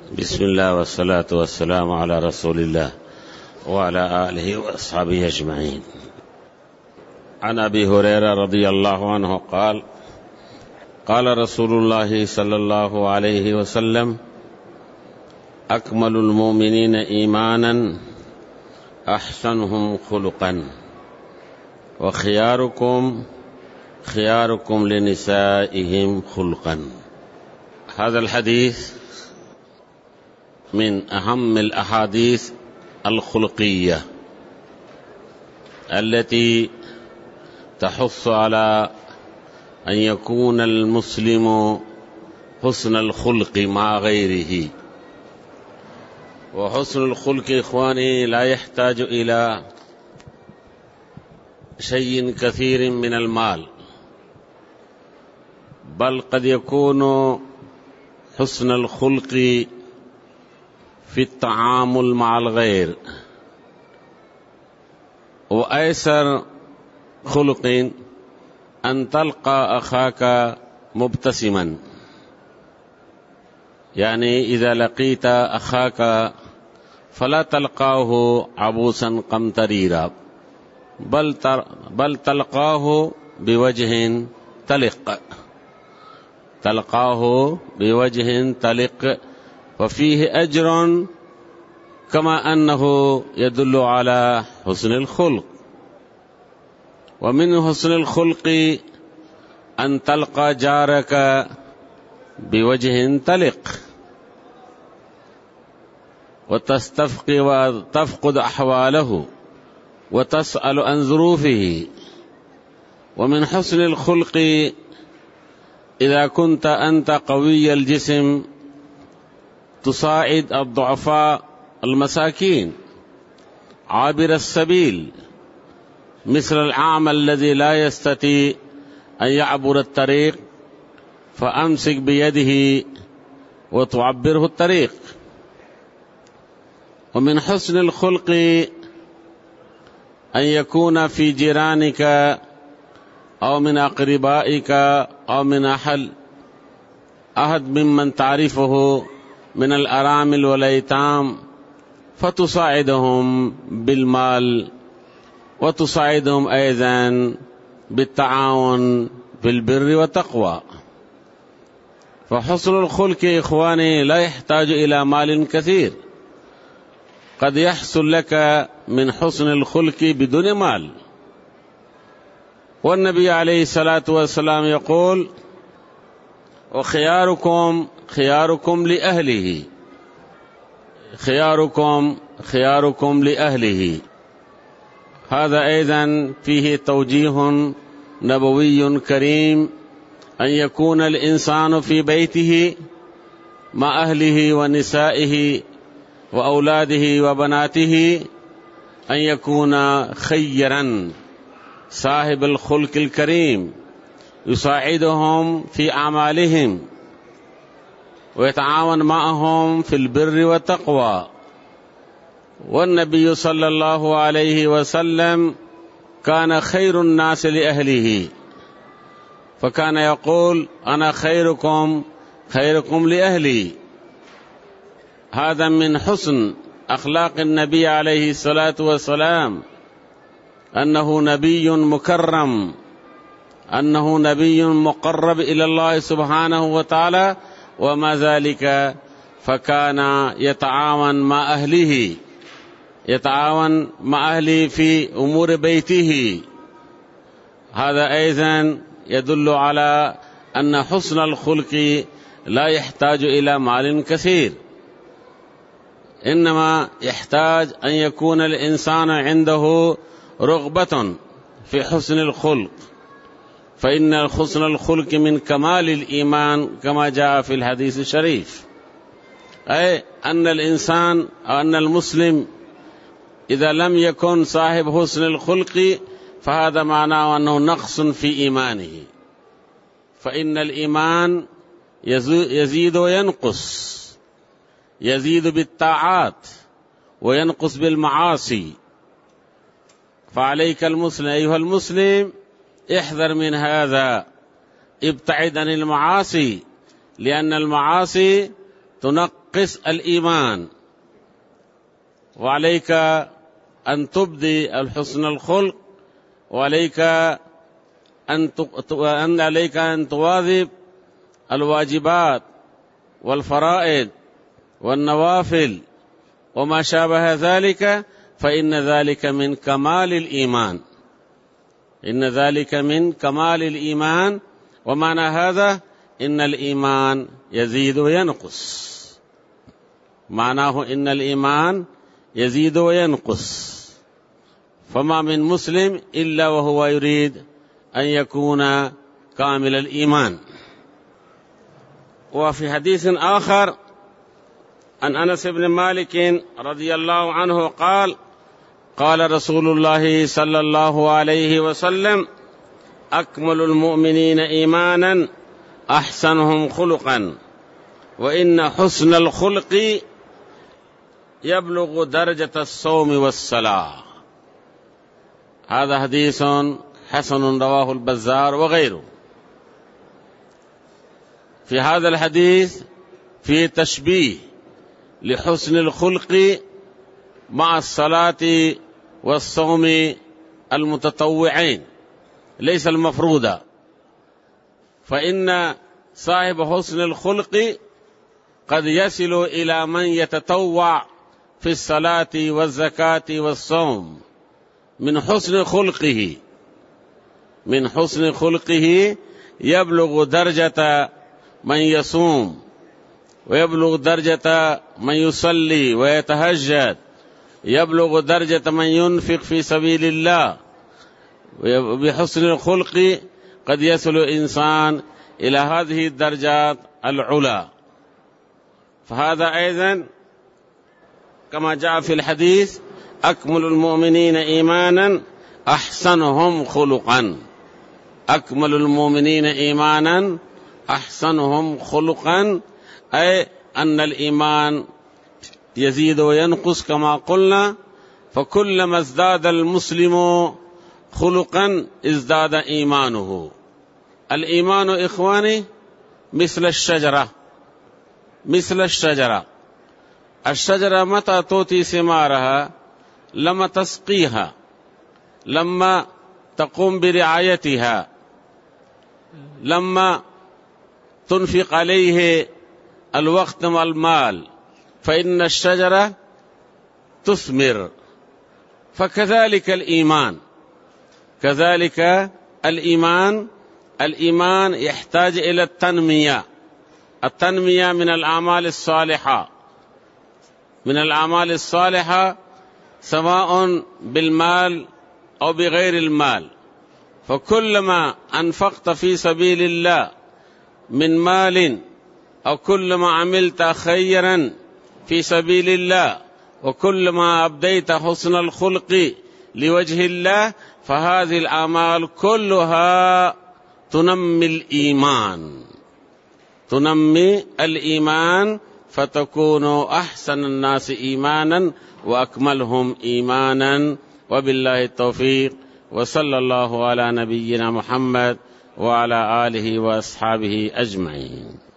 بسم الله والصلاة والسلام على رسول الله وعلى آله وأصحابه أجمعين. عن أبي هريرة رضي الله عنه قال: قال رسول الله صلى الله عليه وسلم: أكمل المؤمنين إيمانا أحسنهم خلقا، وخياركم خياركم لنسائهم خلقا. هذا الحديث من أهم الأحاديث الخلقية التي تحث على أن يكون المسلم حسن الخلق مع غيره. وحسن الخلق إخواني لا يحتاج إلى شيء كثير من المال، بل قد يكون حسن الخلق في التعامل مع الغير. وأيسر خلق أن تلقى أخاك مبتسما، يعني إذا لقيت أخاك فلا تلقاه عبوسا قمطريرا، بل تلقاه بوجه تلق، تلقاه بوجه تلق، وفيه أجر كما أنه يدل على حسن الخلق. ومن حسن الخلق أن تلقى جارك بوجه تلق وتفقد أحواله وتسأل عن ظروفه. ومن حسن الخلق إذا كنت أنت قوي الجسم تساعد الضعفاء المساكين عابر السبيل، مثل الأعمى الذي لا يستطيع أن يعبر الطريق فأمسك بيده وتعبره الطريق. ومن حسن الخلق أن يكون في جيرانك أو من أقربائك أو من أحد ممن تعرفه من الأرامل والأيتام فتساعدهم بالمال، وتساعدهم أيضا بالتعاون في البر والتقوى. فحسن الخلق إخواني لا يحتاج إلى مال كثير، قد يحصل لك من حسن الخلق بدون مال. والنبي عليه الصلاة والسلام يقول: وخياركم خياركم لأهله، خياركم خياركم لأهله. هذا أيضا فيه توجيه نبوي كريم، أن يكون الإنسان في بيته مع أهله ونسائه وأولاده وبناته أن يكون خيرا صاحب الخلق الكريم، يساعدهم في أعمالهم ويتعاون معهم في البر والتقوى. والنبي صلى الله عليه وسلم كان خير الناس لأهله، فكان يقول: أنا خيركم خيركم لأهلي. هذا من حسن أخلاق النبي عليه الصلاة والسلام، أنه نبي مكرم، أنه نبي مقرب إلى الله سبحانه وتعالى، وما ذلك فكان يتعاون مع أهله، يتعاون مع أهله في أمور بيته. هذا أيضا يدل على أن حسن الخلق لا يحتاج إلى مال كثير، إنما يحتاج أن يكون الإنسان عنده رغبة في حسن الخلق، فإن حسن الخلق من كمال الإيمان كما جاء في الحديث الشريف، أي أن الإنسان أو أن المسلم إذا لم يكن صاحب حسن الخلق فهذا معناه أنه نقص في إيمانه. فإن الإيمان يزيد وينقص، يزيد بالطاعات وينقص بالمعاصي. فعليك المسلم أيها المسلم احذر من هذا، ابتعد عن المعاصي، لأن المعاصي قس الإيمان، وعليك أن تبدي الحسن الخلق، وعليك أن تواظب الواجبات والفرائض والنوافل وما شابه ذلك، فإن ذلك من كمال الإيمان. إن ذلك من كمال الإيمان. ومعنى هذا إن الإيمان يزيد وينقص، معناه إن الإيمان يزيد وينقص، فما من مسلم إلا وهو يريد أن يكون كامل الإيمان. وفي حديث آخر عن أنس بن مالك رضي الله عنه قال: قال رسول الله صلى الله عليه وسلم: أكمل المؤمنين إيمانا أحسنهم خلقا، وإن حسن الخلق يبلغ درجة الصوم والصلاة. هذا حديث حسن رواه البزار وغيره. في هذا الحديث في تشبيه لحسن الخلق مع الصلاة والصوم المتطوعين، ليس المفروضة، فإن صاحب حسن الخلق قد يصل إلى من يتطوع في الصلاة والزكاة والصوم من حسن خلقه. من حسن خلقه يبلغ درجة من يصوم، ويبلغ درجة من يصلي ويتهجد، يبلغ درجة من ينفق في سبيل الله. بحسن الخلق قد يصل الإنسان إلى هذه الدرجات العلى. فهذا أيضا كما جاء في الحديث: أكمل المؤمنين إيمانا أحسنهم خلقا. أكمل المؤمنين إيمانا أحسنهم خلقا، أي أن الإيمان يزيد وينقص كما قلنا، فكلما ازداد المسلم خلقا ازداد إيمانه. الإيمان إخواني مثل الشجرة، مثل الشجرة. الشجرة متى تؤتي ثمارها؟ لما تسقيها، لما تقوم برعايتها، لما تنفق عليه الوقت والمال، فإن الشجرة تثمر. فكذلك الإيمان، كذلك الإيمان. الإيمان يحتاج إلى التنمية. التنمية من الأعمال الصالحة، من الأعمال الصالحة سواء بالمال أو بغير المال. فكلما أنفقت في سبيل الله من مال، أو كلما عملت خيرا في سبيل الله، وكلما أبديت حسن الخلق لوجه الله، فهذه الأعمال كلها تنمي الإيمان، تنمي الإيمان، فتكون أحسن الناس إيمانا وأكملهم إيمانا. وبالله التوفيق، وصلى الله على نبينا محمد وعلى آله وأصحابه أجمعين.